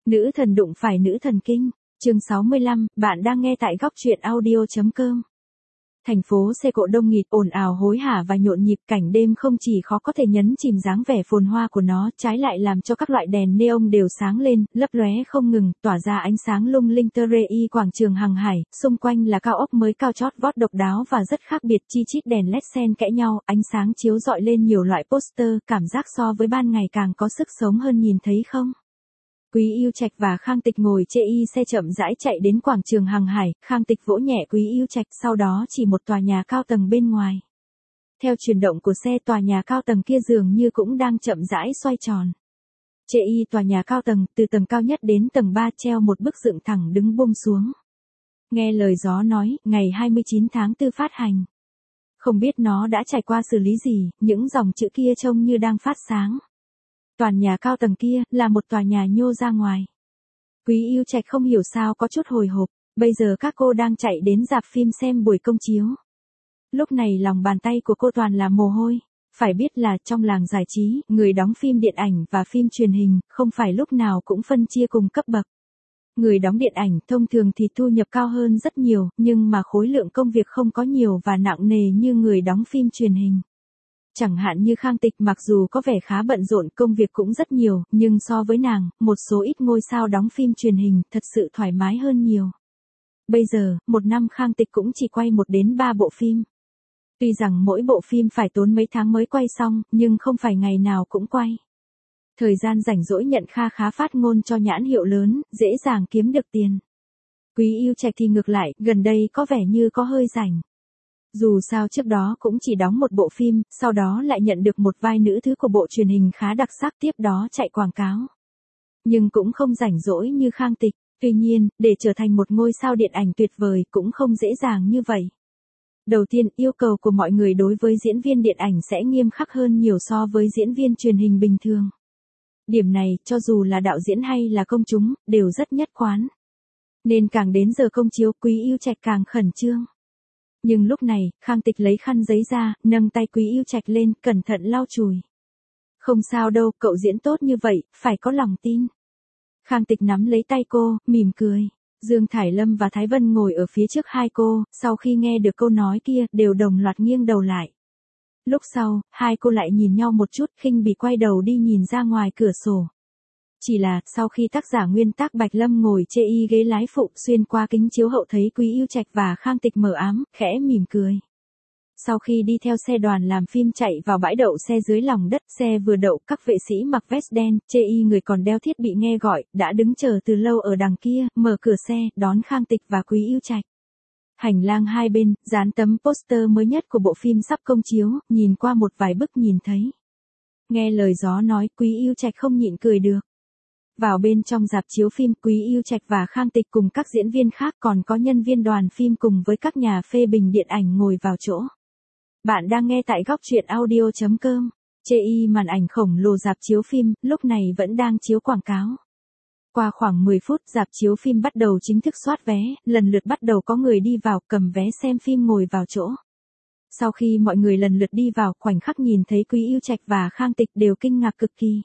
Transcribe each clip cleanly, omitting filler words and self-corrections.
Nữ thần đụng phải nữ thần kinh. Chương 65, bạn đang nghe tại góc truyện audio.com. Thành phố xe cộ đông nghịt, ồn ào hối hả và nhộn nhịp, cảnh đêm không chỉ khó có thể nhấn chìm dáng vẻ phồn hoa của nó, trái lại làm cho các loại đèn neon đều sáng lên, lấp lóe không ngừng, tỏa ra ánh sáng lung linh tơ rê. Quảng trường hàng hải, xung quanh là cao ốc mới cao chót vót độc đáo và rất khác biệt, chi chít đèn led xen kẽ nhau, ánh sáng chiếu rọi lên nhiều loại poster, cảm giác so với ban ngày càng có sức sống hơn, nhìn thấy không? Quý Yêu Trạch và Khang Tịch ngồi chê xe chậm rãi chạy đến quảng trường hàng hải, Khang Tịch vỗ nhẹ Quý Yêu Trạch, sau đó chỉ một tòa nhà cao tầng bên ngoài. Theo chuyển động của xe, tòa nhà cao tầng kia dường như cũng đang chậm rãi xoay tròn. Chê tòa nhà cao tầng, từ tầng cao nhất đến tầng 3 treo một bức dựng thẳng đứng buông xuống. Nghe lời gió nói, ngày 29 tháng 4 phát hành. Không biết nó đã trải qua xử lý gì, những dòng chữ kia trông như đang phát sáng. Toàn nhà cao tầng kia, là một tòa nhà nhô ra ngoài. Quý Yêu Trạch không hiểu sao có chút hồi hộp, bây giờ các cô đang chạy đến rạp phim xem buổi công chiếu. Lúc này lòng bàn tay của cô toàn là mồ hôi, phải biết là trong làng giải trí, người đóng phim điện ảnh và phim truyền hình, không phải lúc nào cũng phân chia cùng cấp bậc. Người đóng điện ảnh thông thường thì thu nhập cao hơn rất nhiều, nhưng mà khối lượng công việc không có nhiều và nặng nề như người đóng phim truyền hình. Chẳng hạn như Khang Tịch, mặc dù có vẻ khá bận rộn, công việc cũng rất nhiều, nhưng so với nàng, một số ít ngôi sao đóng phim truyền hình, thật sự thoải mái hơn nhiều. Bây giờ, một năm Khang Tịch cũng chỉ quay 1 đến 3 bộ phim. Tuy rằng mỗi bộ phim phải tốn mấy tháng mới quay xong, nhưng không phải ngày nào cũng quay. Thời gian rảnh rỗi nhận kha khá phát ngôn cho nhãn hiệu lớn, dễ dàng kiếm được tiền. Quý Yêu Trạch thì ngược lại, gần đây có vẻ như có hơi rảnh. Dù sao trước đó cũng chỉ đóng một bộ phim, sau đó lại nhận được một vai nữ thứ của bộ truyền hình khá đặc sắc, tiếp đó chạy quảng cáo. Nhưng cũng không rảnh rỗi như Khang Tịch, tuy nhiên, để trở thành một ngôi sao điện ảnh tuyệt vời cũng không dễ dàng như vậy. Đầu tiên, yêu cầu của mọi người đối với diễn viên điện ảnh sẽ nghiêm khắc hơn nhiều so với diễn viên truyền hình bình thường. Điểm này, cho dù là đạo diễn hay là công chúng, đều rất nhất quán. Nên càng đến giờ công chiếu, Quý Yêu Trạch càng khẩn trương. Nhưng lúc này, Khang Tịch lấy khăn giấy ra, nâng tay Quý Yêu Trạch lên, cẩn thận lau chùi. Không sao đâu, cậu diễn tốt như vậy, phải có lòng tin. Khang Tịch nắm lấy tay cô, mỉm cười. Dương Thải Lâm và Thái Vân ngồi ở phía trước hai cô, sau khi nghe được câu nói kia, đều đồng loạt nghiêng đầu lại. Lúc sau, hai cô lại nhìn nhau một chút, khinh bỉ quay đầu đi nhìn ra ngoài cửa sổ. Chỉ là, sau khi tác giả nguyên tác Bạch Lâm ngồi chê ghế lái phụ, xuyên qua kính chiếu hậu thấy Quý Yêu Trạch và Khang Tịch mờ ám, khẽ mỉm cười. Sau khi đi theo xe đoàn làm phim chạy vào bãi đậu xe dưới lòng đất, xe vừa đậu, các vệ sĩ mặc vest đen, chê người còn đeo thiết bị nghe gọi, đã đứng chờ từ lâu ở đằng kia, mở cửa xe, đón Khang Tịch và Quý Yêu Trạch. Hành lang hai bên, dán tấm poster mới nhất của bộ phim sắp công chiếu, nhìn qua một vài bức nhìn thấy. Nghe lời gió nói, Quý Yêu Trạch không nhịn cười được. Vào bên trong rạp chiếu phim, Quý Yêu Trạch và Khang Tịch cùng các diễn viên khác, còn có nhân viên đoàn phim cùng với các nhà phê bình điện ảnh ngồi vào chỗ. Bạn đang nghe tại góc truyện audio.com. Chê màn ảnh khổng lồ rạp chiếu phim, lúc này vẫn đang chiếu quảng cáo. Qua khoảng 10 phút, rạp chiếu phim bắt đầu chính thức soát vé, lần lượt bắt đầu có người đi vào, cầm vé xem phim ngồi vào chỗ. Sau khi mọi người lần lượt đi vào, khoảnh khắc nhìn thấy Quý Yêu Trạch và Khang Tịch đều kinh ngạc cực kỳ.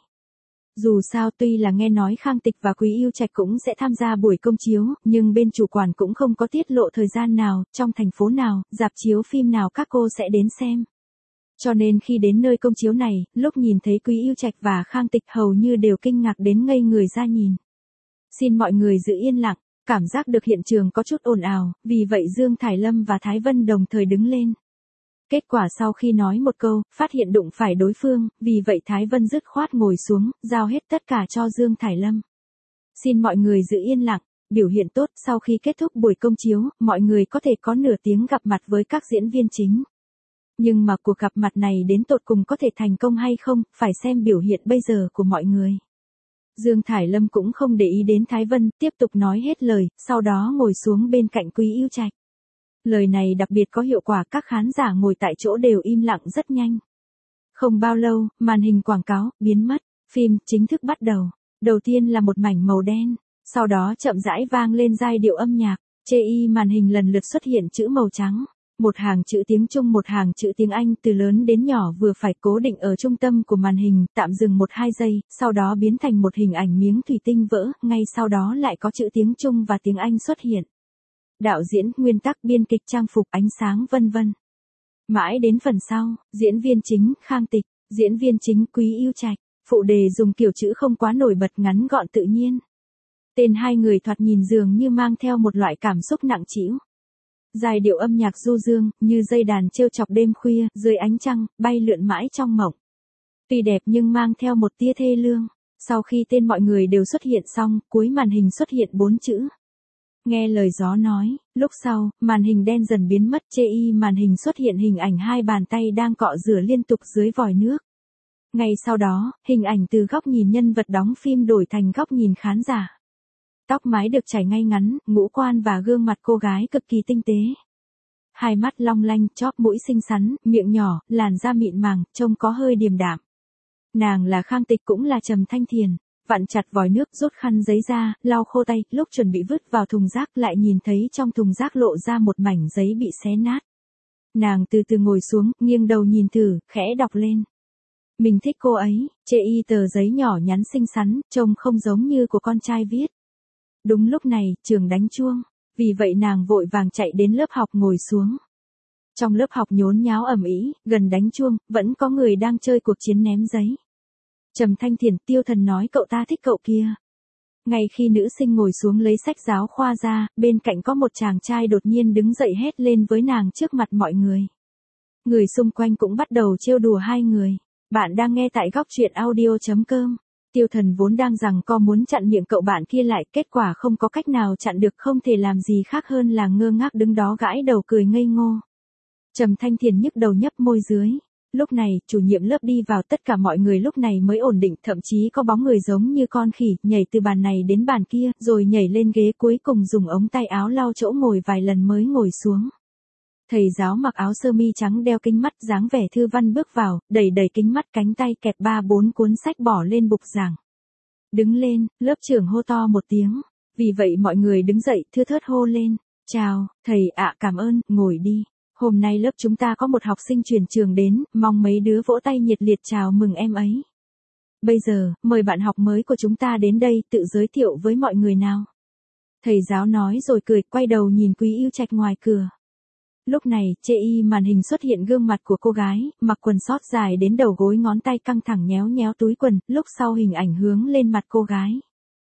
Dù sao, tuy là nghe nói Khang Tịch và Quý Yêu Trạch cũng sẽ tham gia buổi công chiếu, nhưng bên chủ quản cũng không có tiết lộ thời gian nào, trong thành phố nào, rạp chiếu phim nào các cô sẽ đến xem. Cho nên khi đến nơi công chiếu này, lúc nhìn thấy Quý Yêu Trạch và Khang Tịch hầu như đều kinh ngạc đến ngây người ra nhìn. Xin mọi người giữ yên lặng, cảm giác được hiện trường có chút ồn ào, vì vậy Dương Thải Lâm và Thái Vân đồng thời đứng lên. Kết quả sau khi nói một câu, phát hiện đụng phải đối phương, vì vậy Thái Vân dứt khoát ngồi xuống, giao hết tất cả cho Dương Thải Lâm. Xin mọi người giữ yên lặng, biểu hiện tốt, sau khi kết thúc buổi công chiếu, mọi người có thể có nửa tiếng gặp mặt với các diễn viên chính. Nhưng mà cuộc gặp mặt này đến tột cùng có thể thành công hay không, phải xem biểu hiện bây giờ của mọi người. Dương Thải Lâm cũng không để ý đến Thái Vân, tiếp tục nói hết lời, sau đó ngồi xuống bên cạnh Quý Yêu Trạch. Lời này đặc biệt có hiệu quả, các khán giả ngồi tại chỗ đều im lặng rất nhanh. Không bao lâu, màn hình quảng cáo biến mất, phim chính thức bắt đầu. Đầu tiên là một mảnh màu đen, sau đó chậm rãi vang lên giai điệu âm nhạc, chê màn hình lần lượt xuất hiện chữ màu trắng. Một hàng chữ tiếng Trung một hàng chữ tiếng Anh từ lớn đến nhỏ vừa phải cố định ở trung tâm của màn hình, tạm dừng 1-2 giây, sau đó biến thành một hình ảnh miếng thủy tinh vỡ, ngay sau đó lại có chữ tiếng Trung và tiếng Anh xuất hiện. Đạo diễn, nguyên tắc, biên kịch, trang phục, ánh sáng vân vân. Mãi đến phần sau, diễn viên chính, Khang Tịch, diễn viên chính, Quý Yêu Trạch, phụ đề dùng kiểu chữ không quá nổi bật, ngắn gọn tự nhiên. Tên hai người thoạt nhìn dường như mang theo một loại cảm xúc nặng trĩu. Giai điệu âm nhạc du dương, như dây đàn trêu chọc đêm khuya, dưới ánh trăng, bay lượn mãi trong mộng. Tuy đẹp nhưng mang theo một tia thê lương. Sau khi tên mọi người đều xuất hiện xong, cuối màn hình xuất hiện 4 chữ. Nghe lời gió nói, lúc sau, màn hình đen dần biến mất, màn hình xuất hiện hình ảnh hai bàn tay đang cọ rửa liên tục dưới vòi nước. Ngay sau đó, hình ảnh từ góc nhìn nhân vật đóng phim đổi thành góc nhìn khán giả. Tóc mái được chải ngay ngắn, ngũ quan và gương mặt cô gái cực kỳ tinh tế. Hai mắt long lanh, chóp mũi xinh xắn, miệng nhỏ, làn da mịn màng, trông có hơi điềm đạm. Nàng là Khang Tịch cũng là Trầm Thanh Thiền. Vặn chặt vòi nước, rút khăn giấy ra, lau khô tay, lúc chuẩn bị vứt vào thùng rác lại nhìn thấy trong thùng rác lộ ra một mảnh giấy bị xé nát. Nàng từ từ ngồi xuống, nghiêng đầu nhìn thử, khẽ đọc lên. Mình thích cô ấy, tờ giấy nhỏ nhắn xinh xắn, trông không giống như của con trai viết. Đúng lúc này, trường đánh chuông, vì vậy nàng vội vàng chạy đến lớp học ngồi xuống. Trong lớp học nhốn nháo ầm ĩ, gần đánh chuông, vẫn có người đang chơi cuộc chiến ném giấy. Trầm Thanh Thiền, Tiêu Thần nói cậu ta thích cậu kia. Ngay khi nữ sinh ngồi xuống lấy sách giáo khoa ra, bên cạnh có một chàng trai đột nhiên đứng dậy hét lên với nàng trước mặt mọi người. Người xung quanh cũng bắt đầu trêu đùa hai người. Bạn đang nghe tại góc truyện audio.com. Tiêu Thần vốn đang rằng co muốn chặn miệng cậu bạn kia lại, kết quả không có cách nào chặn được, không thể làm gì khác hơn là ngơ ngác đứng đó gãi đầu cười ngây ngô. Trầm Thanh Thiền nhức đầu nhấp môi dưới. Lúc này, chủ nhiệm lớp đi vào, tất cả mọi người lúc này mới ổn định, thậm chí có bóng người giống như con khỉ, nhảy từ bàn này đến bàn kia, rồi nhảy lên ghế cuối cùng dùng ống tay áo lau chỗ ngồi vài lần mới ngồi xuống. Thầy giáo mặc áo sơ mi trắng đeo kính mắt, dáng vẻ thư văn bước vào, đẩy kính mắt, cánh tay kẹp 3-4 cuốn sách bỏ lên bục giảng. Đứng lên, lớp trưởng hô to một tiếng. Vì vậy mọi người đứng dậy, thưa thớt hô lên. Chào, thầy ạ, cảm ơn, ngồi đi. Hôm nay lớp chúng ta có một học sinh chuyển trường đến, mong mấy đứa vỗ tay nhiệt liệt chào mừng em ấy. Bây giờ, mời bạn học mới của chúng ta đến đây, tự giới thiệu với mọi người nào. Thầy giáo nói rồi cười, quay đầu nhìn Quý Yêu Trạch ngoài cửa. Lúc này, màn hình xuất hiện gương mặt của cô gái, mặc quần sót dài đến đầu gối, ngón tay căng thẳng nhéo nhéo túi quần, lúc sau hình ảnh hướng lên mặt cô gái.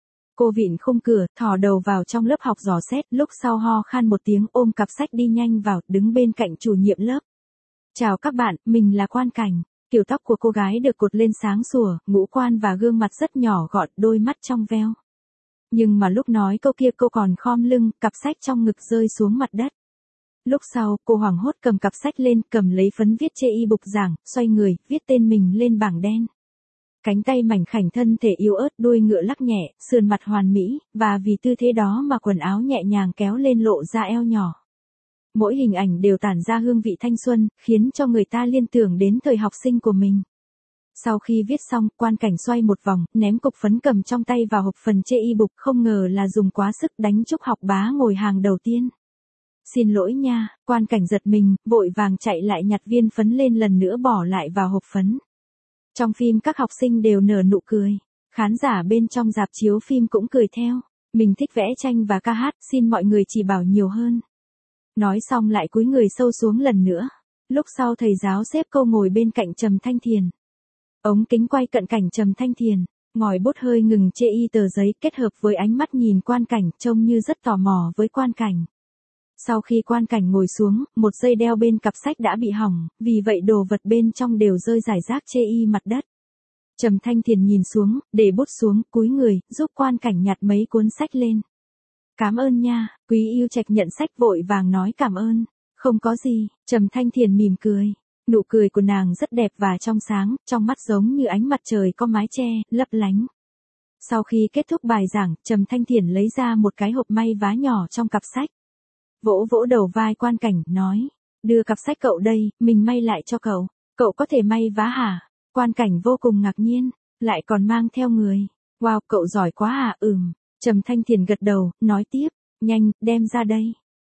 Cô vịn khung cửa, thò đầu vào trong lớp học dò xét, lúc sau ho khan một tiếng, ôm cặp sách đi nhanh vào, đứng bên cạnh chủ nhiệm lớp. Chào các bạn, mình là Quan Cảnh. Kiểu tóc của cô gái được cột lên sáng sủa, ngũ quan và gương mặt rất nhỏ gọn, đôi mắt trong veo. Nhưng mà lúc nói câu kia cô còn khom lưng, cặp sách trong ngực rơi xuống mặt đất. Lúc sau, cô hoảng hốt cầm cặp sách lên, cầm lấy phấn viết bục giảng, xoay người, viết tên mình lên bảng đen. Cánh tay mảnh khảnh, thân thể yếu ớt, đuôi ngựa lắc nhẹ, sườn mặt hoàn mỹ, và vì tư thế đó mà quần áo nhẹ nhàng kéo lên lộ ra eo nhỏ. Mỗi hình ảnh đều tản ra hương vị thanh xuân, khiến cho người ta liên tưởng đến thời học sinh của mình. Sau khi viết xong, Quan Cảnh xoay một vòng, ném cục phấn cầm trong tay vào hộp phần bục, không ngờ là dùng quá sức, đánh Trúc Học Bá ngồi hàng đầu tiên. Xin lỗi nha, Quan Cảnh giật mình, vội vàng chạy lại nhặt viên phấn lên lần nữa bỏ lại vào hộp phấn. Trong phim các học sinh đều nở nụ cười, khán giả bên trong rạp chiếu phim cũng cười theo. Mình thích vẽ tranh và ca hát, xin mọi người chỉ bảo nhiều hơn. Nói xong lại cúi người sâu xuống lần nữa. Lúc sau thầy giáo xếp cô ngồi bên cạnh Trầm Thanh Thiền. Ống kính quay cận cảnh Trầm Thanh Thiền, ngòi bút hơi ngừng tờ giấy, kết hợp với ánh mắt nhìn Quan Cảnh, trông như rất tò mò với Quan Cảnh. Sau khi Quan Cảnh ngồi xuống, một dây đeo bên cặp sách đã bị hỏng, vì vậy đồ vật bên trong đều rơi rải rác mặt đất. Trầm Thanh Thiền nhìn xuống, để bút xuống, cúi người, giúp Quan Cảnh nhặt mấy cuốn sách lên. Cảm ơn nha, Quý Yêu Trạch nhận sách vội vàng nói cảm ơn. Không có gì, Trầm Thanh Thiền mỉm cười. Nụ cười của nàng rất đẹp và trong sáng, trong mắt giống như ánh mặt trời có mái che, lấp lánh. Sau khi kết thúc bài giảng, Trầm Thanh Thiền lấy ra một cái hộp may vá nhỏ trong cặp sách. Vỗ vỗ đầu vai Quan Cảnh, nói, đưa cặp sách cậu đây, mình may lại cho cậu. Cậu có thể may vá hả? Quan Cảnh vô cùng ngạc nhiên, lại còn mang theo người. Wow, cậu giỏi quá à? Trầm Thanh Thiền gật đầu, nói tiếp, nhanh, đem ra đây.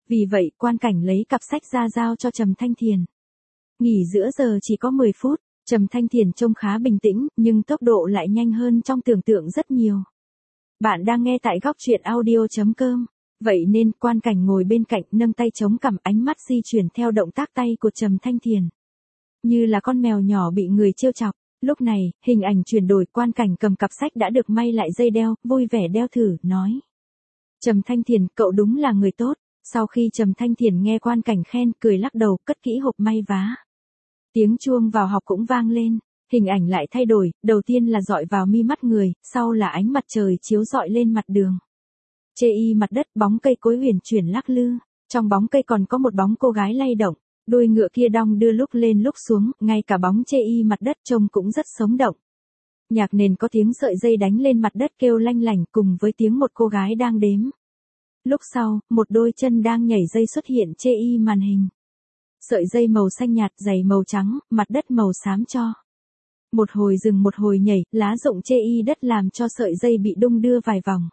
Vì vậy, Quan Cảnh lấy cặp sách ra giao cho Trầm Thanh Thiền. Nghỉ giữa giờ chỉ có 10 phút, Trầm Thanh Thiền trông khá bình tĩnh, nhưng tốc độ lại nhanh hơn trong tưởng tượng rất nhiều. Bạn đang nghe tại góc truyện audio.com. Vậy nên, Quan Cảnh ngồi bên cạnh nâng tay chống cằm, ánh mắt di chuyển theo động tác tay của Trầm Thanh Thiền. Như là con mèo nhỏ bị người trêu chọc. Lúc này, hình ảnh chuyển đổi, Quan Cảnh cầm cặp sách đã được may lại dây đeo, vui vẻ đeo thử, nói. Trầm Thanh Thiền, cậu đúng là người tốt. Sau khi Trầm Thanh Thiền nghe Quan Cảnh khen, cười lắc đầu, cất kỹ hộp may vá. Tiếng chuông vào học cũng vang lên, hình ảnh lại thay đổi, đầu tiên là dọi vào mi mắt người, sau là ánh mặt trời chiếu dọi lên mặt đường. Chê y mặt đất, bóng cây cối huyền chuyển lắc lư, trong bóng cây còn có một bóng cô gái lay động, đuôi ngựa kia đong đưa lúc lên lúc xuống, ngay cả bóng chê y mặt đất trông cũng rất sống động. Nhạc nền có tiếng sợi dây đánh lên mặt đất kêu lanh lảnh cùng với tiếng một cô gái đang đếm. Lúc sau, một đôi chân đang nhảy dây xuất hiện chê y màn hình. Sợi dây màu xanh nhạt, giày màu trắng, mặt đất màu xám cho. Một hồi dừng một hồi nhảy, lá rụng chê y đất làm cho sợi dây bị đung đưa vài vòng.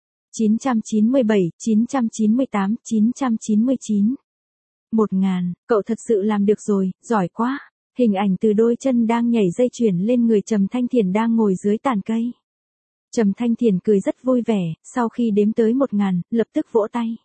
997, 998, 999. 1000, cậu thật sự làm được rồi, giỏi quá. Hình ảnh từ đôi chân đang nhảy dây chuyển lên người Trầm Thanh Thiền đang ngồi dưới tàn cây. Trầm Thanh Thiền cười rất vui vẻ, sau khi đếm tới 1000, lập tức vỗ tay.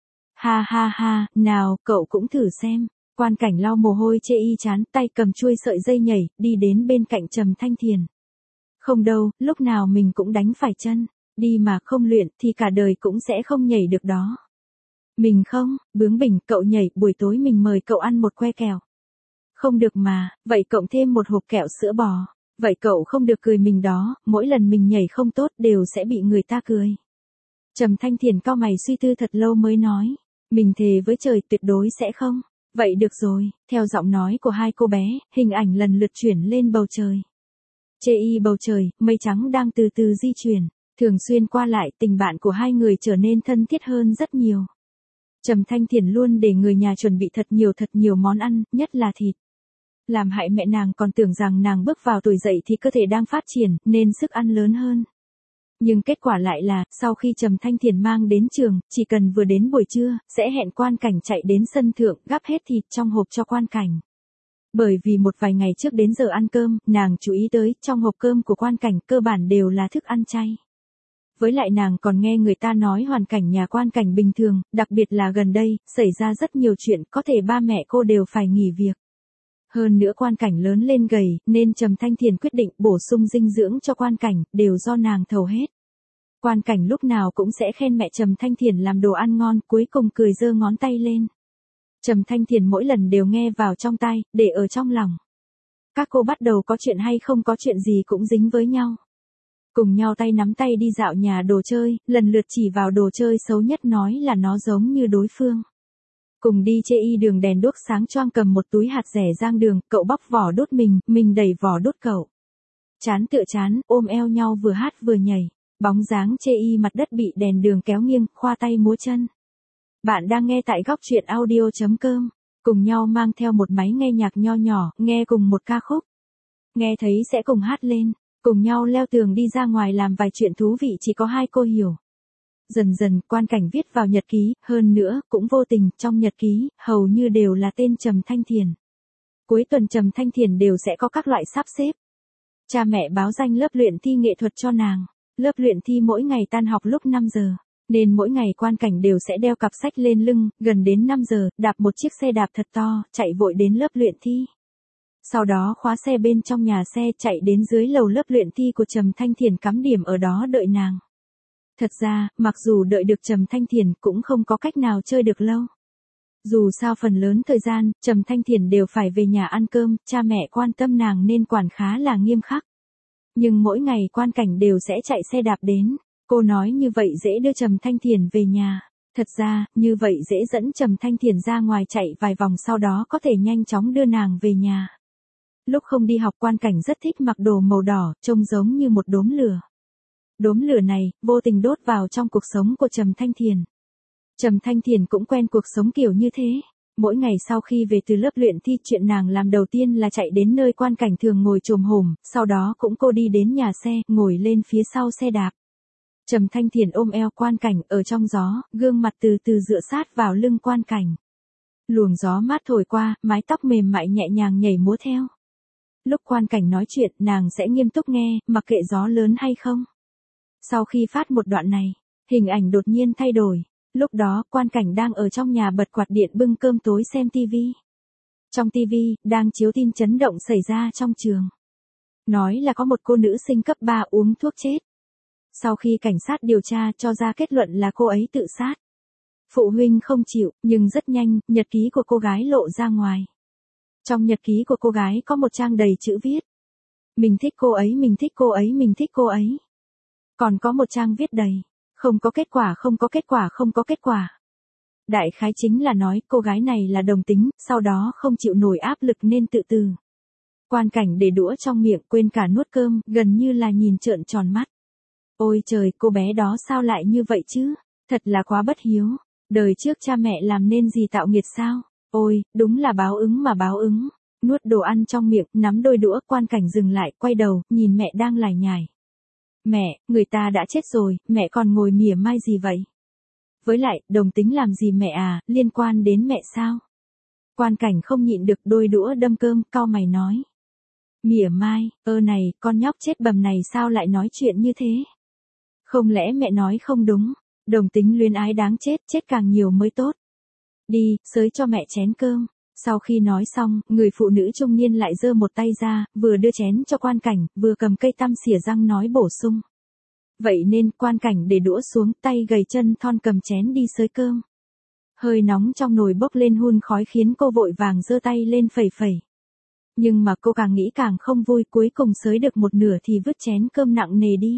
Ha ha ha, nào, cậu cũng thử xem. Quan Cảnh lau mồ hôi chê y chán, tay cầm chuôi sợi dây nhảy, đi đến bên cạnh Trầm Thanh Thiền. Không đâu, lúc nào mình cũng đánh phải chân, đi mà không luyện thì cả đời cũng sẽ không nhảy được đó. Mình không, bướng bỉnh, cậu nhảy, buổi tối mình mời cậu ăn một que kẹo. Không được mà, vậy cộng thêm một hộp kẹo sữa bò. Vậy cậu không được cười mình đó, mỗi lần mình nhảy không tốt đều sẽ bị người ta cười. Trầm Thanh Thiền cau mày suy tư thật lâu mới nói, mình thề với trời tuyệt đối sẽ không. Vậy được rồi, theo giọng nói của hai cô bé, hình ảnh lần lượt chuyển lên bầu trời. Chê y bầu trời, mây trắng đang từ từ di chuyển, thường xuyên qua lại, tình bạn của hai người trở nên thân thiết hơn rất nhiều. Trầm Thanh Thiền luôn để người nhà chuẩn bị thật nhiều món ăn, nhất là thịt. Làm hại mẹ nàng còn tưởng rằng nàng bước vào tuổi dậy thì cơ thể đang phát triển, nên sức ăn lớn hơn. Nhưng kết quả lại là, sau khi Trầm Thanh Thiền mang đến trường, chỉ cần vừa đến buổi trưa, sẽ hẹn Quan Cảnh chạy đến sân thượng, gắp hết thịt trong hộp cho Quan Cảnh. Bởi vì một vài ngày trước đến giờ ăn cơm, nàng chú ý tới, trong hộp cơm của Quan Cảnh cơ bản đều là thức ăn chay. Với lại nàng còn nghe người ta nói hoàn cảnh nhà Quan Cảnh bình thường, đặc biệt là gần đây, xảy ra rất nhiều chuyện, có thể ba mẹ cô đều phải nghỉ việc. Hơn nữa Quan Cảnh lớn lên gầy, nên Trầm Thanh Thiền quyết định bổ sung dinh dưỡng cho Quan Cảnh, đều do nàng thầu hết. Quan Cảnh lúc nào cũng sẽ khen mẹ Trầm Thanh Thiền làm đồ ăn ngon, cuối cùng cười giơ ngón tay lên. Trầm Thanh Thiền mỗi lần đều nghe vào trong tai, để ở trong lòng. Các cô bắt đầu có chuyện hay không có chuyện gì cũng dính với nhau. Cùng nhau tay nắm tay đi dạo nhà đồ chơi, lần lượt chỉ vào đồ chơi xấu nhất nói là nó giống như đối phương. Cùng đi chê y đường đèn đuốc sáng choang cầm một túi hạt rẻ giang đường, cậu bóc vỏ đốt mình đẩy vỏ đốt cậu. Chán tựa chán, ôm eo nhau vừa hát vừa nhảy, bóng dáng chê y mặt đất bị đèn đường kéo nghiêng, khoa tay múa chân. Bạn đang nghe tại góc truyện audio.com, cùng nhau mang theo một máy nghe nhạc nho nhỏ, nghe cùng một ca khúc. Nghe thấy sẽ cùng hát lên, cùng nhau leo tường đi ra ngoài làm vài chuyện thú vị chỉ có hai cô hiểu. Dần dần, Quan Cảnh viết vào nhật ký, hơn nữa, cũng vô tình, trong nhật ký, hầu như đều là tên Trầm Thanh Thiền. Cuối tuần Trầm Thanh Thiền đều sẽ có các loại sắp xếp. Cha mẹ báo danh lớp luyện thi nghệ thuật cho nàng. Lớp luyện thi mỗi ngày tan học lúc 5 giờ, nên mỗi ngày Quan Cảnh đều sẽ đeo cặp sách lên lưng, gần đến 5 giờ, đạp một chiếc xe đạp thật to, chạy vội đến lớp luyện thi. Sau đó khóa xe bên trong nhà xe chạy đến dưới lầu lớp luyện thi của Trầm Thanh Thiền cắm điểm ở đó đợi nàng. Thật ra, mặc dù đợi được Trầm Thanh Thiền cũng không có cách nào chơi được lâu. Dù sao phần lớn thời gian, Trầm Thanh Thiền đều phải về nhà ăn cơm, cha mẹ quan tâm nàng nên quản khá là nghiêm khắc. Nhưng mỗi ngày Quan Cảnh đều sẽ chạy xe đạp đến, cô nói như vậy dễ đưa Trầm Thanh Thiền về nhà. Thật ra, như vậy dễ dẫn Trầm Thanh Thiền ra ngoài chạy vài vòng sau đó có thể nhanh chóng đưa nàng về nhà. Lúc không đi học Quan Cảnh rất thích mặc đồ màu đỏ, trông giống như một đốm lửa. Đốm lửa này, vô tình đốt vào trong cuộc sống của Trầm Thanh Thiền. Trầm Thanh Thiền cũng quen cuộc sống kiểu như thế. Mỗi ngày sau khi về từ lớp luyện thi, chuyện nàng làm đầu tiên là chạy đến nơi Quan Cảnh thường ngồi chồm hổm, sau đó cũng cô đi đến nhà xe, ngồi lên phía sau xe đạp. Trầm Thanh Thiền ôm eo Quan Cảnh ở trong gió, gương mặt từ từ dựa sát vào lưng Quan Cảnh. Luồng gió mát thổi qua, mái tóc mềm mại nhẹ nhàng nhảy múa theo. Lúc Quan Cảnh nói chuyện, nàng sẽ nghiêm túc nghe, mặc kệ gió lớn hay không. Sau khi phát một đoạn này, hình ảnh đột nhiên thay đổi. Lúc đó, Quan Cảnh đang ở trong nhà bật quạt điện bưng cơm tối xem tivi. Trong tivi, đang chiếu tin chấn động xảy ra trong trường. Nói là có một cô nữ sinh cấp 3 uống thuốc chết. Sau khi cảnh sát điều tra cho ra kết luận là cô ấy tự sát. Phụ huynh không chịu, nhưng rất nhanh, nhật ký của cô gái lộ ra ngoài. Trong nhật ký của cô gái có một trang đầy chữ viết. Mình thích cô ấy, mình thích cô ấy, mình thích cô ấy. Còn có một trang viết đầy. Không có kết quả, không có kết quả, không có kết quả. Đại khái chính là nói cô gái này là đồng tính, sau đó không chịu nổi áp lực nên tự tử. Quan Cảnh để đũa trong miệng quên cả nuốt cơm, gần như là nhìn trợn tròn mắt. Ôi trời, cô bé đó sao lại như vậy chứ? Thật là quá bất hiếu. Đời trước cha mẹ làm nên gì tạo nghiệt sao? Ôi, đúng là báo ứng mà báo ứng. Nuốt đồ ăn trong miệng, nắm đôi đũa, Quan Cảnh dừng lại, quay đầu, nhìn mẹ đang lải nhải. Mẹ, người ta đã chết rồi, mẹ còn ngồi mỉa mai gì vậy? Với lại, đồng tính làm gì mẹ à, liên quan đến mẹ sao? Quan Cảnh không nhịn được đôi đũa đâm cơm, cau mày nói. Mỉa mai, này, con nhóc chết bầm này sao lại nói chuyện như thế? Không lẽ mẹ nói không đúng, đồng tính luyến ái đáng chết, chết càng nhiều mới tốt. Đi, xới cho mẹ chén cơm. Sau khi nói xong, người phụ nữ trung niên lại giơ một tay ra, vừa đưa chén cho Quan Cảnh, vừa cầm cây tăm xỉa răng nói bổ sung. Vậy nên, Quan Cảnh để đũa xuống, tay gầy chân thon cầm chén đi xới cơm. Hơi nóng trong nồi bốc lên hun khói khiến cô vội vàng giơ tay lên phẩy phẩy. Nhưng mà cô càng nghĩ càng không vui, cuối cùng xới được một nửa thì vứt chén cơm nặng nề đi.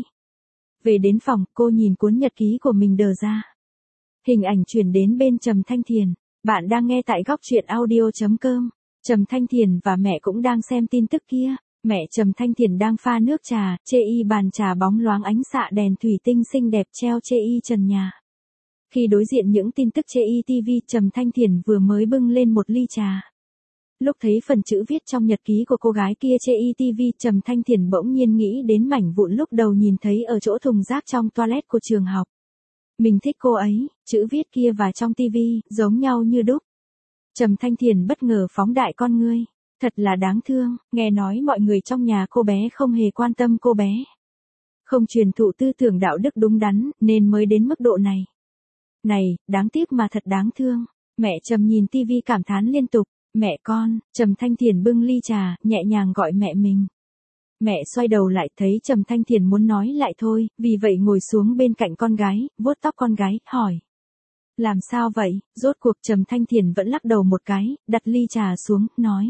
Về đến phòng, cô nhìn cuốn nhật ký của mình đờ ra. Hình ảnh chuyển đến bên Trầm Thanh Thiền. Bạn đang nghe tại góc truyện audio.com. Trầm Thanh Thiền và mẹ cũng đang xem tin tức kia. Mẹ Trầm Thanh Thiền đang pha nước trà, chê y bàn trà bóng loáng ánh xạ đèn thủy tinh xinh đẹp treo chê y trần nhà. Khi đối diện những tin tức chê y TV, Trầm Thanh Thiền vừa mới bưng lên một ly trà. Lúc thấy phần chữ viết trong nhật ký của cô gái kia chê y TV, Trầm Thanh Thiền bỗng nhiên nghĩ đến mảnh vụn lúc đầu nhìn thấy ở chỗ thùng rác trong toilet của trường học. Mình thích cô ấy, chữ viết kia và trong TV, giống nhau như đúc. Trầm Thanh Thiền bất ngờ phóng đại con ngươi. Thật là đáng thương, nghe nói mọi người trong nhà cô bé không hề quan tâm cô bé. Không truyền thụ tư tưởng đạo đức đúng đắn, nên mới đến mức độ này. Này, đáng tiếc mà thật đáng thương. Mẹ Trầm nhìn TV cảm thán liên tục. Mẹ con, Trầm Thanh Thiền bưng ly trà, nhẹ nhàng gọi mẹ mình. Mẹ xoay đầu lại thấy Trầm Thanh Thiền muốn nói lại thôi, vì vậy ngồi xuống bên cạnh con gái, vuốt tóc con gái, hỏi. Làm sao vậy? Rốt cuộc Trầm Thanh Thiền vẫn lắc đầu một cái, đặt ly trà xuống, nói.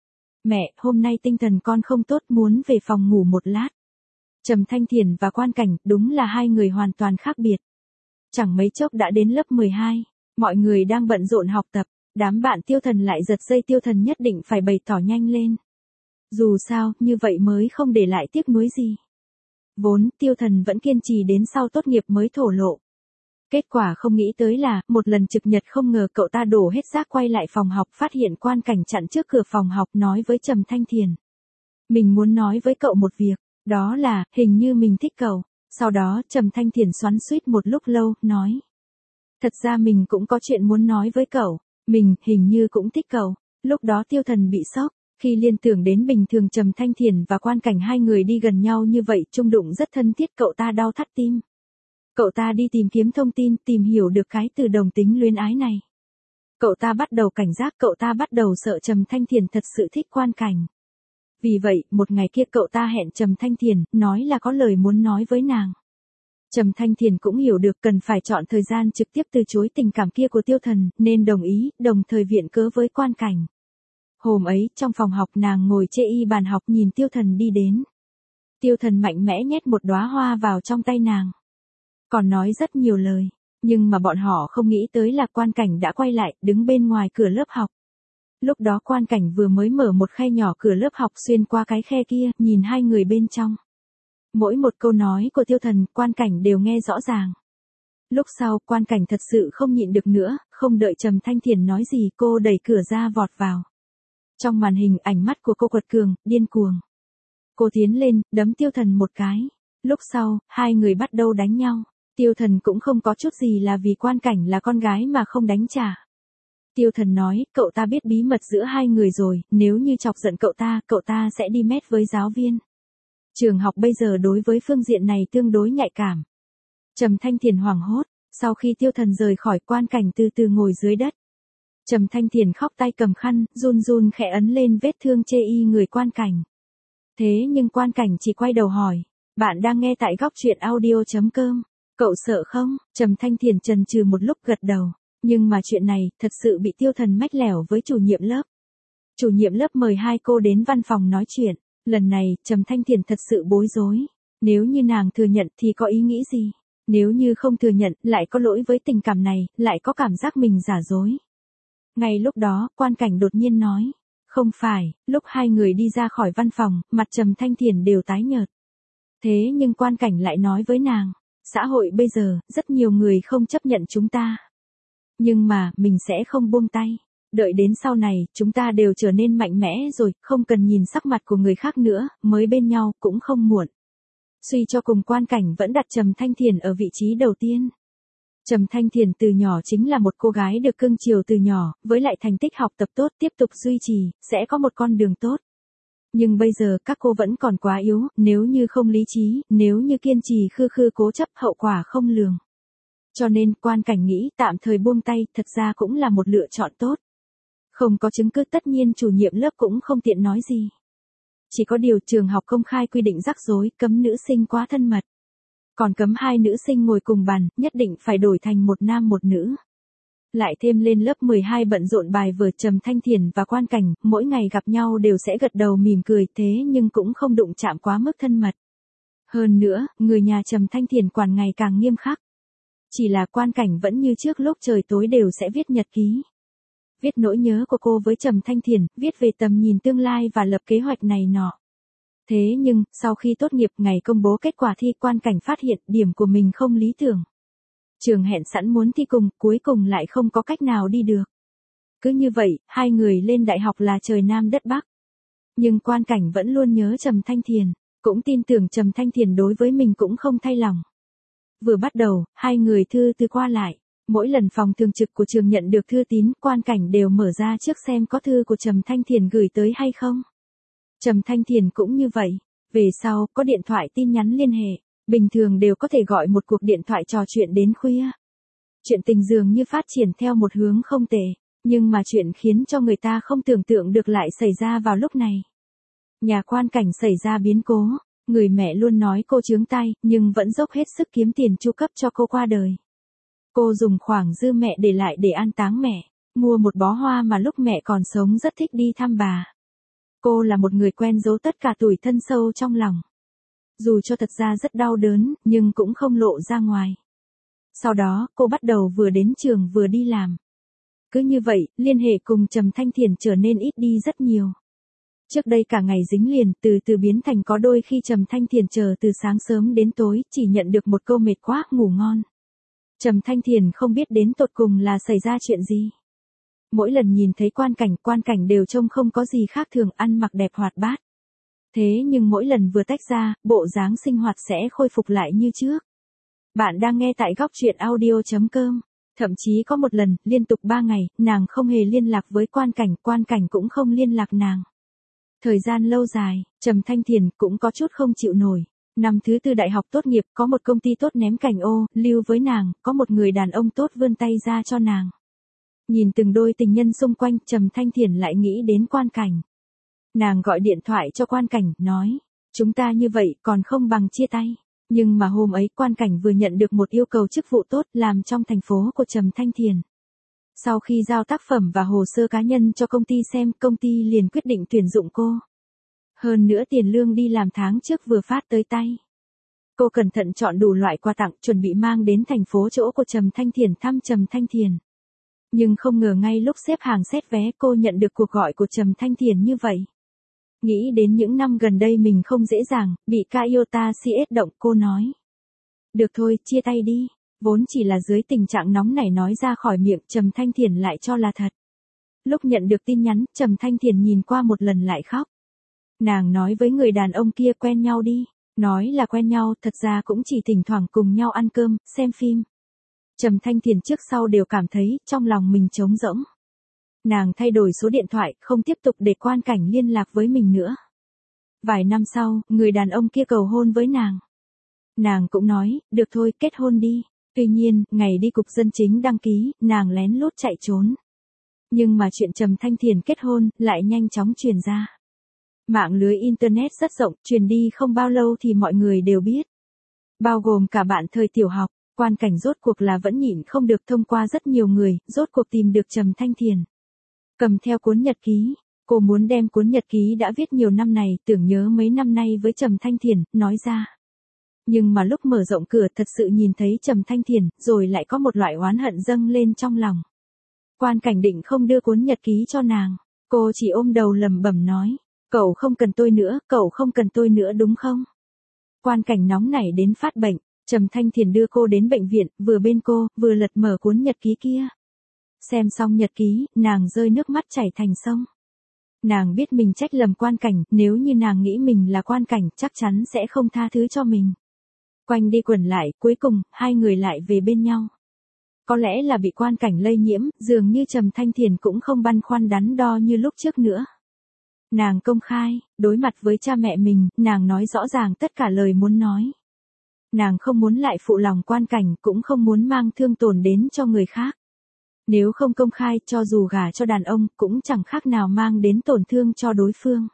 Mẹ, hôm nay tinh thần con không tốt, muốn về phòng ngủ một lát. Trầm Thanh Thiền và Quan Cảnh, đúng là hai người hoàn toàn khác biệt. Chẳng mấy chốc đã đến lớp 12, mọi người đang bận rộn học tập, đám bạn Tiêu Thần lại giật dây Tiêu Thần nhất định phải bày tỏ nhanh lên. Dù sao, như vậy mới không để lại tiếc nuối gì. Vốn, Tiêu Thần vẫn kiên trì đến sau tốt nghiệp mới thổ lộ. Kết quả không nghĩ tới là, một lần trực nhật không ngờ cậu ta đổ hết rác quay lại phòng học, phát hiện Quan Cảnh chặn trước cửa phòng học, nói với Trầm Thanh Thiền. Mình muốn nói với cậu một việc, đó là, hình như mình thích cậu. Sau đó, Trầm Thanh Thiền xoắn xuýt một lúc lâu, nói. Thật ra mình cũng có chuyện muốn nói với cậu, mình, hình như cũng thích cậu. Lúc đó Tiêu Thần bị sốc, khi liên tưởng đến bình thường Trầm Thanh Thiền và Quan Cảnh hai người đi gần nhau như vậy, chung đụng rất thân thiết, cậu ta đau thắt tim. Cậu ta đi tìm kiếm thông tin, tìm hiểu được cái từ đồng tính luyến ái này. Cậu ta bắt đầu cảnh giác, cậu ta bắt đầu sợ Trầm Thanh Thiền thật sự thích Quan Cảnh. Vì vậy, một ngày kia cậu ta hẹn Trầm Thanh Thiền, nói là có lời muốn nói với nàng. Trầm Thanh Thiền cũng hiểu được cần phải chọn thời gian trực tiếp từ chối tình cảm kia của Tiêu Thần, nên đồng ý, đồng thời viện cớ với Quan Cảnh. Hôm ấy, trong phòng học nàng ngồi chê y bàn học nhìn Tiêu Thần đi đến. Tiêu Thần mạnh mẽ nhét một đóa hoa vào trong tay nàng. Còn nói rất nhiều lời, nhưng mà bọn họ không nghĩ tới là Quan Cảnh đã quay lại, đứng bên ngoài cửa lớp học. Lúc đó Quan Cảnh vừa mới mở một khe nhỏ cửa lớp học, xuyên qua cái khe kia, nhìn hai người bên trong. Mỗi một câu nói của Tiêu Thần, Quan Cảnh đều nghe rõ ràng. Lúc sau, Quan Cảnh thật sự không nhịn được nữa, không đợi Trầm Thanh Thiền nói gì, cô đẩy cửa ra vọt vào. Trong màn hình, ảnh mắt của cô quật cường, điên cuồng. Cô tiến lên, đấm Tiêu Thần một cái. Lúc sau, hai người bắt đầu đánh nhau. Tiêu Thần cũng không có chút gì là vì Quan Cảnh là con gái mà không đánh trả. Tiêu Thần nói, cậu ta biết bí mật giữa hai người rồi, nếu như chọc giận cậu ta sẽ đi mét với giáo viên. Trường học bây giờ đối với phương diện này tương đối nhạy cảm. Trầm Thanh Thiền hoảng hốt, sau khi Tiêu Thần rời khỏi Quan Cảnh từ từ ngồi dưới đất. Trầm Thanh Thiền khóc tay cầm khăn, run run khẽ ấn lên vết thương chê y người Quan Cảnh. Thế nhưng Quan Cảnh chỉ quay đầu hỏi, bạn đang nghe tại góc truyện audio.com, cậu sợ không? Trầm Thanh Thiền chần chừ một lúc gật đầu, nhưng mà chuyện này thật sự bị Tiêu Thần mách lẻo với chủ nhiệm lớp. Chủ nhiệm lớp mời hai cô đến văn phòng nói chuyện, lần này Trầm Thanh Thiền thật sự bối rối, nếu như nàng thừa nhận thì có ý nghĩ gì? Nếu như không thừa nhận, lại có lỗi với tình cảm này, lại có cảm giác mình giả dối. Ngay lúc đó, Quan Cảnh đột nhiên nói, không phải, lúc hai người đi ra khỏi văn phòng, mặt Trầm Thanh Thiền đều tái nhợt. Thế nhưng Quan Cảnh lại nói với nàng, xã hội bây giờ, rất nhiều người không chấp nhận chúng ta. Nhưng mà, mình sẽ không buông tay. Đợi đến sau này, chúng ta đều trở nên mạnh mẽ rồi, không cần nhìn sắc mặt của người khác nữa, mới bên nhau, cũng không muộn. Suy cho cùng Quan Cảnh vẫn đặt Trầm Thanh Thiền ở vị trí đầu tiên. Trầm Thanh Thiền từ nhỏ chính là một cô gái được cưng chiều từ nhỏ, với lại thành tích học tập tốt tiếp tục duy trì, sẽ có một con đường tốt. Nhưng bây giờ các cô vẫn còn quá yếu, nếu như không lý trí, nếu như kiên trì khư khư cố chấp hậu quả không lường. Cho nên Quan Cảnh nghĩ tạm thời buông tay thật ra cũng là một lựa chọn tốt. Không có chứng cứ tất nhiên chủ nhiệm lớp cũng không tiện nói gì. Chỉ có điều trường học công khai quy định rắc rối cấm nữ sinh quá thân mật. Còn cấm hai nữ sinh ngồi cùng bàn, nhất định phải đổi thành một nam một nữ. Lại thêm lên lớp 12 bận rộn bài vở Trầm Thanh Thiền và Quan Cảnh, mỗi ngày gặp nhau đều sẽ gật đầu mỉm cười thế nhưng cũng không đụng chạm quá mức thân mật. Hơn nữa, người nhà Trầm Thanh Thiền quản ngày càng nghiêm khắc. Chỉ là Quan Cảnh vẫn như trước lúc trời tối đều sẽ viết nhật ký. Viết nỗi nhớ của cô với Trầm Thanh Thiền, viết về tầm nhìn tương lai và lập kế hoạch này nọ. Thế nhưng, sau khi tốt nghiệp ngày công bố kết quả thi Quan Cảnh phát hiện điểm của mình không lý tưởng. Trường hẹn sẵn muốn thi cùng, cuối cùng lại không có cách nào đi được. Cứ như vậy, hai người lên đại học là trời Nam đất Bắc. Nhưng Quan Cảnh vẫn luôn nhớ Trầm Thanh Thiền, cũng tin tưởng Trầm Thanh Thiền đối với mình cũng không thay lòng. Vừa bắt đầu, hai người thư từ qua lại. Mỗi lần phòng thường trực của trường nhận được thư tín, Quan Cảnh đều mở ra trước xem có thư của Trầm Thanh Thiền gửi tới hay không. Trầm Thanh Thiền cũng như vậy. Về sau, có điện thoại tin nhắn liên hệ, bình thường đều có thể gọi một cuộc điện thoại trò chuyện đến khuya. Chuyện tình dường như phát triển theo một hướng không tệ, nhưng mà chuyện khiến cho người ta không tưởng tượng được lại xảy ra vào lúc này. Nhà Quan Cảnh xảy ra biến cố, người mẹ luôn nói cô chướng tay, nhưng vẫn dốc hết sức kiếm tiền chu cấp cho cô qua đời. Cô dùng khoản dư mẹ để lại để an táng mẹ, mua một bó hoa mà lúc mẹ còn sống rất thích đi thăm bà. Cô là một người quen giấu tất cả tủi thân sâu trong lòng. Dù cho thật ra rất đau đớn, nhưng cũng không lộ ra ngoài. Sau đó, cô bắt đầu vừa đến trường vừa đi làm. Cứ như vậy, liên hệ cùng Trầm Thanh Thiền trở nên ít đi rất nhiều. Trước đây cả ngày dính liền, từ từ biến thành có đôi khi Trầm Thanh Thiền chờ từ sáng sớm đến tối, chỉ nhận được một câu mệt quá, ngủ ngon. Trầm Thanh Thiền không biết đến tột cùng là xảy ra chuyện gì. Mỗi lần nhìn thấy Quan Cảnh đều trông không có gì khác thường, ăn mặc đẹp hoạt bát. Thế nhưng mỗi lần vừa tách ra, bộ dáng sinh hoạt sẽ khôi phục lại như trước. Bạn đang nghe tại góc truyện audio.com. Thậm chí có một lần, liên tục 3 ngày, nàng không hề liên lạc với Quan Cảnh cũng không liên lạc nàng. Thời gian lâu dài, Trầm Thanh Thiền cũng có chút không chịu nổi. Năm thứ 4 đại học tốt nghiệp, có một công ty tốt ném cành ô, lưu với nàng, có một người đàn ông tốt vươn tay ra cho nàng. Nhìn từng đôi tình nhân xung quanh, Trầm Thanh Thiền lại nghĩ đến Quan Cảnh. Nàng gọi điện thoại cho Quan Cảnh, nói, chúng ta như vậy còn không bằng chia tay. Nhưng mà hôm ấy Quan Cảnh vừa nhận được một yêu cầu chức vụ tốt làm trong thành phố của Trầm Thanh Thiền. Sau khi giao tác phẩm và hồ sơ cá nhân cho công ty xem, công ty liền quyết định tuyển dụng cô. Hơn nữa tiền lương đi làm tháng trước vừa phát tới tay. Cô cẩn thận chọn đủ loại quà tặng, chuẩn bị mang đến thành phố chỗ của Trầm Thanh Thiền thăm Trầm Thanh Thiền. Nhưng không ngờ ngay lúc xếp hàng xét vé cô nhận được cuộc gọi của Trầm Thanh Thiền như vậy. Nghĩ đến những năm gần đây mình không dễ dàng, bị Kaiota CS động, cô nói. Được thôi, chia tay đi. Vốn chỉ là dưới tình trạng nóng nảy nói ra khỏi miệng, Trầm Thanh Thiền lại cho là thật. Lúc nhận được tin nhắn, Trầm Thanh Thiền nhìn qua một lần lại khóc. Nàng nói với người đàn ông kia quen nhau đi. Nói là quen nhau, thật ra cũng chỉ thỉnh thoảng cùng nhau ăn cơm, xem phim. Trầm Thanh Thiền trước sau đều cảm thấy trong lòng mình trống rỗng. Nàng thay đổi số điện thoại, không tiếp tục để Quan Cảnh liên lạc với mình nữa. Vài năm sau, người đàn ông kia cầu hôn với nàng. Nàng cũng nói, được thôi, kết hôn đi. Tuy nhiên, ngày đi cục dân chính đăng ký, nàng lén lút chạy trốn. Nhưng mà chuyện Trầm Thanh Thiền kết hôn lại nhanh chóng truyền ra. Mạng lưới Internet rất rộng, truyền đi không bao lâu thì mọi người đều biết. Bao gồm cả bạn thời tiểu học, Quan Cảnh rốt cuộc là vẫn nhịn không được thông qua rất nhiều người, rốt cuộc tìm được Trầm Thanh Thiền. Cầm theo cuốn nhật ký, cô muốn đem cuốn nhật ký đã viết nhiều năm này, tưởng nhớ mấy năm nay với Trầm Thanh Thiền, nói ra. Nhưng mà lúc mở rộng cửa thật sự nhìn thấy Trầm Thanh Thiền, rồi lại có một loại oán hận dâng lên trong lòng. Quan Cảnh định không đưa cuốn nhật ký cho nàng, cô chỉ ôm đầu lẩm bẩm nói, cậu không cần tôi nữa, cậu không cần tôi nữa đúng không? Quan Cảnh nóng nảy đến phát bệnh, Trầm Thanh Thiền đưa cô đến bệnh viện, vừa bên cô, vừa lật mở cuốn nhật ký kia. Xem xong nhật ký, nàng rơi nước mắt chảy thành sông. Nàng biết mình trách lầm Quan Cảnh, nếu như nàng nghĩ mình là Quan Cảnh chắc chắn sẽ không tha thứ cho mình. Quanh đi quẩn lại, cuối cùng, hai người lại về bên nhau. Có lẽ là bị Quan Cảnh lây nhiễm, dường như Trầm Thanh Thiền cũng không băn khoăn đắn đo như lúc trước nữa. Nàng công khai, đối mặt với cha mẹ mình, nàng nói rõ ràng tất cả lời muốn nói. Nàng không muốn lại phụ lòng Quan Cảnh, cũng không muốn mang thương tổn đến cho người khác. Nếu không công khai, cho dù gả cho đàn ông, cũng chẳng khác nào mang đến tổn thương cho đối phương.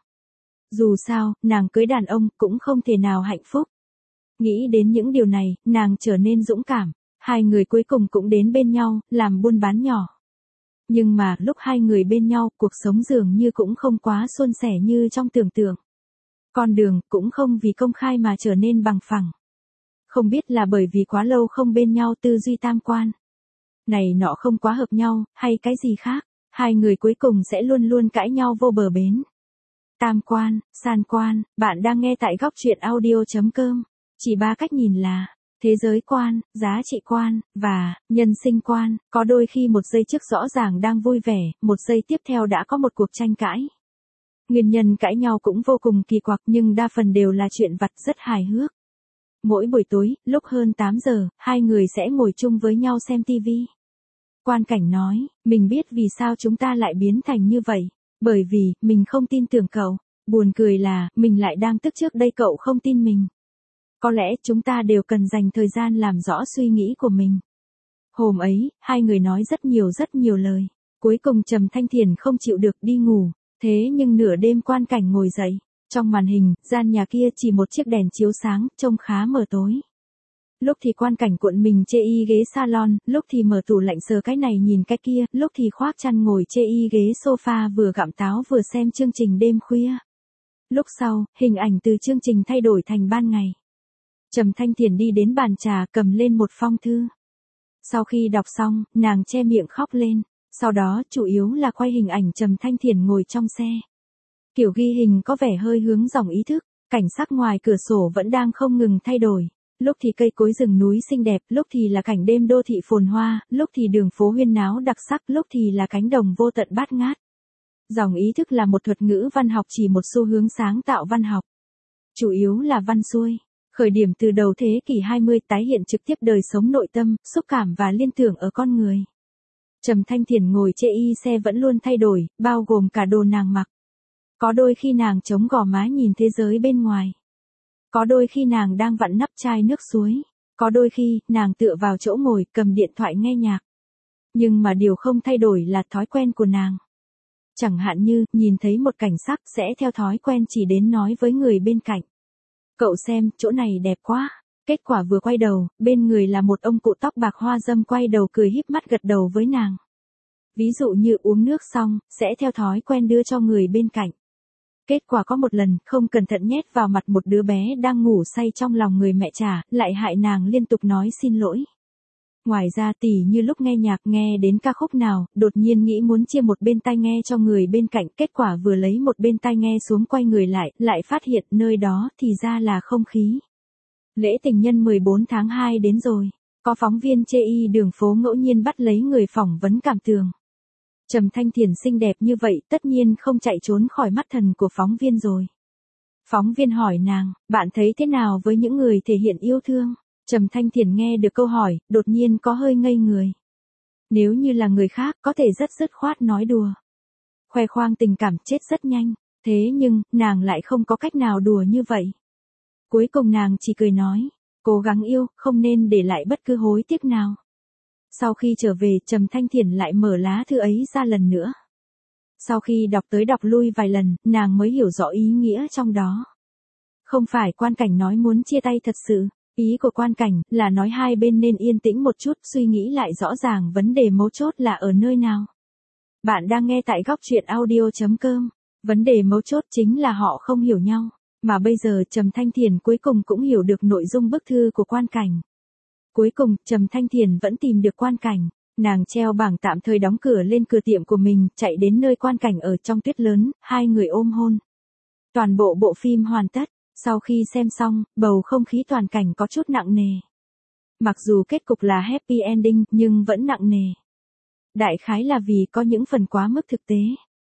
Dù sao, nàng cưới đàn ông, cũng không thể nào hạnh phúc. Nghĩ đến những điều này, nàng trở nên dũng cảm. Hai người cuối cùng cũng đến bên nhau, làm buôn bán nhỏ. Nhưng mà, lúc hai người bên nhau, cuộc sống dường như cũng không quá suôn sẻ như trong tưởng tượng. Con đường, cũng không vì công khai mà trở nên bằng phẳng. Không biết là bởi vì quá lâu không bên nhau tư duy tam quan. Này nọ không quá hợp nhau, hay cái gì khác, hai người cuối cùng sẽ luôn luôn cãi nhau vô bờ bến. Tam quan, san quan, bạn đang nghe tại góc truyện audio.com. Chỉ 3 cách nhìn là thế giới quan, giá trị quan, và nhân sinh quan. Có đôi khi một giây trước rõ ràng đang vui vẻ, một giây tiếp theo đã có một cuộc tranh cãi. Nguyên nhân cãi nhau cũng vô cùng kỳ quặc nhưng đa phần đều là chuyện vặt rất hài hước. Mỗi buổi tối, lúc hơn 8 giờ, hai người sẽ ngồi chung với nhau xem TV. Quan Cảnh nói, mình biết vì sao chúng ta lại biến thành như vậy. Bởi vì, mình không tin tưởng cậu. Buồn cười là, mình lại đang tức trước đây cậu không tin mình. Có lẽ chúng ta đều cần dành thời gian làm rõ suy nghĩ của mình. Hôm ấy, hai người nói rất nhiều lời. Cuối cùng Trầm Thanh Thiền không chịu được đi ngủ. Thế nhưng nửa đêm Quan Cảnh ngồi dậy. Trong màn hình, gian nhà kia chỉ một chiếc đèn chiếu sáng, trông khá mờ tối. Lúc thì Quan Cảnh cuộn mình chê y ghế salon, lúc thì mở tủ lạnh sờ cái này nhìn cái kia, lúc thì khoác chăn ngồi chê y ghế sofa vừa gặm táo vừa xem chương trình đêm khuya. Lúc sau, hình ảnh từ chương trình thay đổi thành ban ngày. Trầm Thanh Thiền đi đến bàn trà cầm lên một phong thư. Sau khi đọc xong, nàng che miệng khóc lên. Sau đó chủ yếu là quay hình ảnh Trầm Thanh Thiền ngồi trong xe. Kiểu ghi hình có vẻ hơi hướng dòng ý thức, cảnh sắc ngoài cửa sổ vẫn đang không ngừng thay đổi. Lúc thì cây cối rừng núi xinh đẹp, lúc thì là cảnh đêm đô thị phồn hoa, lúc thì đường phố huyên náo đặc sắc, lúc thì là cánh đồng vô tận bát ngát. Dòng ý thức là một thuật ngữ văn học chỉ một xu hướng sáng tạo văn học. Chủ yếu là văn xuôi. Khởi điểm từ đầu thế kỷ 20 tái hiện trực tiếp đời sống nội tâm, xúc cảm và liên tưởng ở con người. Trầm Thanh Thiền ngồi chê y xe vẫn luôn thay đổi, bao gồm cả đồ nàng mặc. Có đôi khi nàng chống gò má nhìn thế giới bên ngoài. Có đôi khi nàng đang vặn nắp chai nước suối. Có đôi khi, nàng tựa vào chỗ ngồi cầm điện thoại nghe nhạc. Nhưng mà điều không thay đổi là thói quen của nàng. Chẳng hạn như, nhìn thấy một cảnh sắc sẽ theo thói quen chỉ đến nói với người bên cạnh. Cậu xem, chỗ này đẹp quá. Kết quả vừa quay đầu, bên người là một ông cụ tóc bạc hoa râm quay đầu cười híp mắt gật đầu với nàng. Ví dụ như uống nước xong, sẽ theo thói quen đưa cho người bên cạnh. Kết quả có một lần, không cẩn thận nhét vào mặt một đứa bé đang ngủ say trong lòng người mẹ trả, lại hại nàng liên tục nói xin lỗi. Ngoài ra tỉ như lúc nghe nhạc nghe đến ca khúc nào, đột nhiên nghĩ muốn chia một bên tai nghe cho người bên cạnh, kết quả vừa lấy một bên tai nghe xuống quay người lại phát hiện nơi đó thì ra là không khí. Lễ tình nhân 14 tháng 2 đến rồi, có phóng viên chê y đường phố ngẫu nhiên bắt lấy người phỏng vấn cảm tường. Trầm Thanh Thiền xinh đẹp như vậy tất nhiên không chạy trốn khỏi mắt thần của phóng viên rồi. Phóng viên hỏi nàng, bạn thấy thế nào với những người thể hiện yêu thương? Trầm Thanh Thiền nghe được câu hỏi, đột nhiên có hơi ngây người. Nếu như là người khác có thể rất dứt khoát nói đùa. Khoe khoang tình cảm chết rất nhanh, thế nhưng, nàng lại không có cách nào đùa như vậy. Cuối cùng nàng chỉ cười nói, cố gắng yêu, không nên để lại bất cứ hối tiếc nào. Sau khi trở về, Trầm Thanh Thiền lại mở lá thư ấy ra lần nữa. Sau khi đọc tới đọc lui vài lần, nàng mới hiểu rõ ý nghĩa trong đó. Không phải Quan Cảnh nói muốn chia tay thật sự, ý của Quan Cảnh là nói hai bên nên yên tĩnh một chút, suy nghĩ lại rõ ràng vấn đề mấu chốt là ở nơi nào. Bạn đang nghe tại góc truyện audio.com. Vấn đề mấu chốt chính là họ không hiểu nhau, mà bây giờ Trầm Thanh Thiền cuối cùng cũng hiểu được nội dung bức thư của Quan Cảnh. Cuối cùng, Trầm Thanh Thiền vẫn tìm được Quan Cảnh. Nàng treo bảng tạm thời đóng cửa lên cửa tiệm của mình, chạy đến nơi Quan Cảnh ở trong tuyết lớn, hai người ôm hôn. Toàn bộ bộ phim hoàn tất, sau khi xem xong, bầu không khí toàn cảnh có chút nặng nề. Mặc dù kết cục là happy ending, nhưng vẫn nặng nề. Đại khái là vì có những phần quá mức thực tế.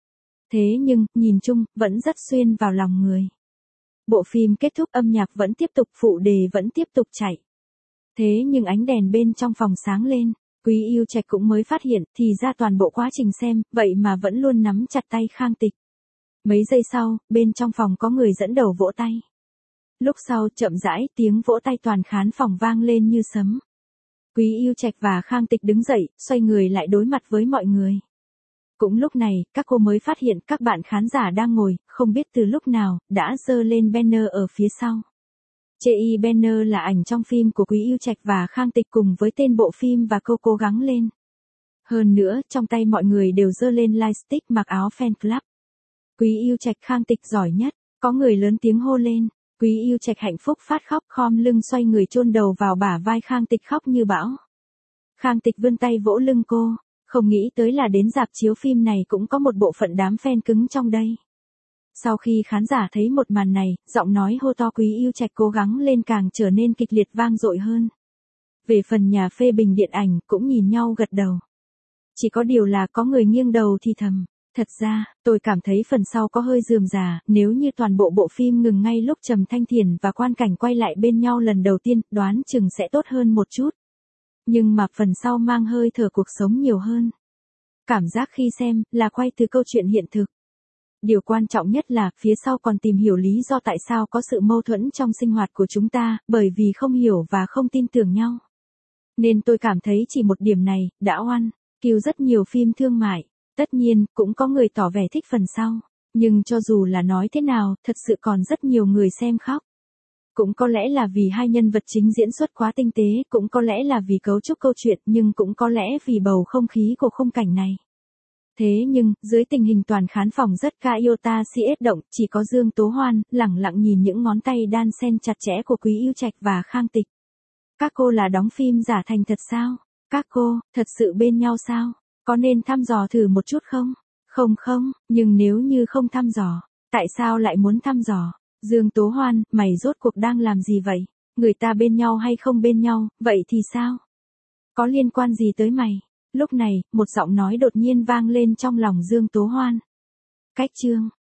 Thế nhưng, nhìn chung, vẫn rất xuyên vào lòng người. Bộ phim kết thúc, âm nhạc vẫn tiếp tục, phụ đề vẫn tiếp tục chạy. Thế nhưng ánh đèn bên trong phòng sáng lên. Quý Yêu Trạch cũng mới phát hiện, thì ra toàn bộ quá trình xem, vậy mà vẫn luôn nắm chặt tay Khang Tịch. Mấy giây sau, bên trong phòng có người dẫn đầu vỗ tay. Lúc sau, chậm rãi, tiếng vỗ tay toàn khán phòng vang lên như sấm. Quý Yêu Trạch và Khang Tịch đứng dậy, xoay người lại đối mặt với mọi người. Cũng lúc này, các cô mới phát hiện các bạn khán giả đang ngồi, không biết từ lúc nào, đã giơ lên banner ở phía sau. Chê banner là ảnh trong phim của Quý Yêu Trạch và Khang Tịch cùng với tên bộ phim và câu cố gắng lên. Hơn nữa, trong tay mọi người đều giơ lên lightstick mặc áo fan club. Quý Yêu Trạch Khang Tịch giỏi nhất, có người lớn tiếng hô lên. Quý Yêu Trạch hạnh phúc phát khóc, khom lưng xoay người chôn đầu vào bả vai Khang Tịch khóc như bão. Khang Tịch vươn tay vỗ lưng cô, không nghĩ tới là đến rạp chiếu phim này cũng có một bộ phận đám fan cứng trong đây. Sau khi khán giả thấy một màn này, giọng nói hô to Quý Yêu Trạch cố gắng lên càng trở nên kịch liệt vang dội hơn. Về phần nhà phê bình điện ảnh, cũng nhìn nhau gật đầu. Chỉ có điều là có người nghiêng đầu thì thầm. Thật ra, tôi cảm thấy phần sau có hơi rườm rà, nếu như toàn bộ bộ phim ngừng ngay lúc Trầm Thanh Thiền và Quan Cảnh quay lại bên nhau lần đầu tiên, đoán chừng sẽ tốt hơn một chút. Nhưng mà phần sau mang hơi thở cuộc sống nhiều hơn. Cảm giác khi xem, là quay từ câu chuyện hiện thực. Điều quan trọng nhất là, phía sau còn tìm hiểu lý do tại sao có sự mâu thuẫn trong sinh hoạt của chúng ta, bởi vì không hiểu và không tin tưởng nhau. Nên tôi cảm thấy chỉ một điểm này, đã oan, cứu rất nhiều phim thương mại. Tất nhiên, cũng có người tỏ vẻ thích phần sau. Nhưng cho dù là nói thế nào, thật sự còn rất nhiều người xem khóc. Cũng có lẽ là vì hai nhân vật chính diễn xuất quá tinh tế, cũng có lẽ là vì cấu trúc câu chuyện, nhưng cũng có lẽ vì bầu không khí của khung cảnh này. Thế nhưng, dưới tình hình toàn khán phòng rất ca iota CS động, chỉ có Dương Tố Hoan, lẳng lặng nhìn những ngón tay đan xen chặt chẽ của Quý Yêu Trạch và Khang Tịch. Các cô là đóng phim giả thành thật sao? Các cô, thật sự bên nhau sao? Có nên thăm dò thử một chút không? Không, nhưng nếu như không thăm dò, tại sao lại muốn thăm dò? Dương Tố Hoan, mày rốt cuộc đang làm gì vậy? Người ta bên nhau hay không bên nhau, vậy thì sao? Có liên quan gì tới mày? Lúc này, một giọng nói đột nhiên vang lên trong lòng Dương Tố Hoan. Cách chương.